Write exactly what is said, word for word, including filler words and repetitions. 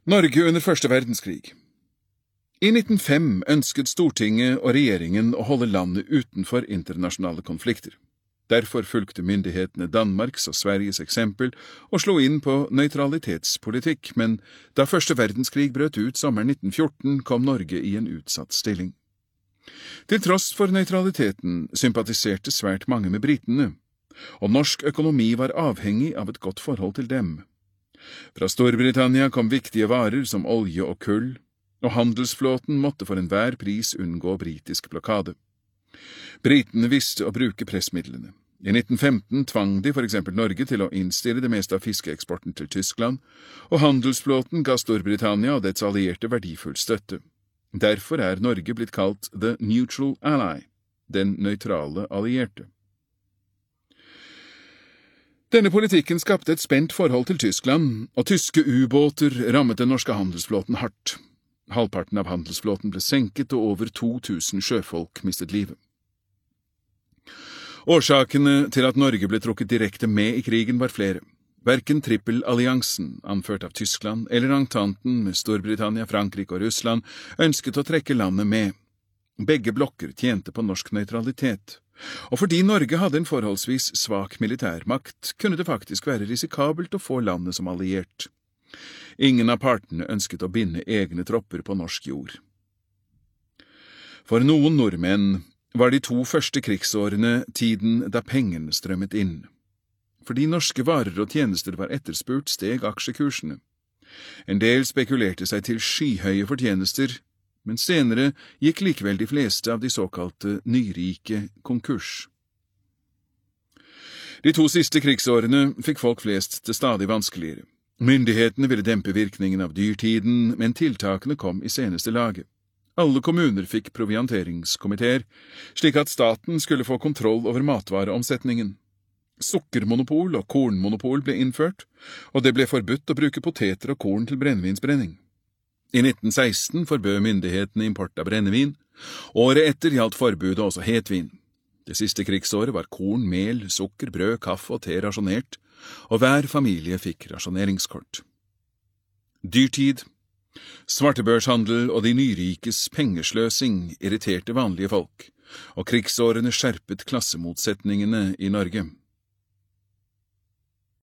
Norge under første verdenskrig. I nitten null fem ønsket Stortinget og regjeringen å holde landet utenfor internasjonale konflikter. Derfor fulgte myndighetene Danmarks og Sveriges eksempel og slo inn på nøytralitetspolitikk, men da første verdenskrig brøt ut sommeren nitten fjorten, kom Norge i en utsatt stilling. Til tross for nøytraliteten sympatiserte svært mange med britene, og norsk økonomi var avhengig av et godt forhold til dem. Fra Storbritannia kom viktige varer som olje og kull, og handelsflåten måtte for enhver pris unngå britisk blokade. Britene visste å bruke pressmidlene. I nitten femten tvang de for eksempel Norge til å innstille det meste av fiskeeksporten til Tyskland, og handelsflåten ga Storbritannia og dets allierte verdifull støtte. Derfor er Norge blitt kalt The Neutral Ally, den nøytrale allierte. Denne politikken skapte et spent forhold til Tyskland, og tyske ubåter rammet den norske handelsflåten hardt. Halvparten av handelsflåten ble senket, og over to tusen sjøfolk mistet livet. Årsakene til at Norge ble trukket direkte med i krigen var flere. Hverken trippelalliansen, anført av Tyskland, eller entanten med Storbritannia, Frankrike og Russland, ønsket å trekke landet med. Begge blokker tjente på norsk nøytralitet. Og fordi Norge hadde en forholdsvis svak militærmakt, kunne det faktisk være risikabelt å få landet som alliert. Ingen av partene ønsket å binde egne tropper på norsk jord. For noen nordmenn var de to første krigsårene tiden da pengene strømmet inn. Fordi norske varer og tjenester var etterspurt, steg aksjekursene. En del spekulerte seg til skyhøye fortjenester, men senere gikk likevel de fleste av de såkalte nyrike konkurs. De to siste krigsårene fikk folk flest det stadig vanskeligere. Myndighetene ville dempe virkningen av dyrtiden, men tiltakene kom i seneste laget. Alle kommuner fikk provianteringskomiteer, slik at staten skulle få kontroll over matvareomsetningen. Sukkermonopol og kornmonopol ble innført, og det ble forbudt å bruke poteter og korn til brennevinsbrenning. I nitten seksten forbød myndighetene import av brennevin. Året etter gjaldt forbudet også hetvin. Det siste krigsåret var korn, mel, sukker, brød, kaffe og te rasjonert, og hver familie fikk rasjoneringskort. Dyrtid, svartebørshandel og de nyrikes pengesløsing irriterte vanlige folk, og krigsårene skjerpet klassemotsetningene i Norge.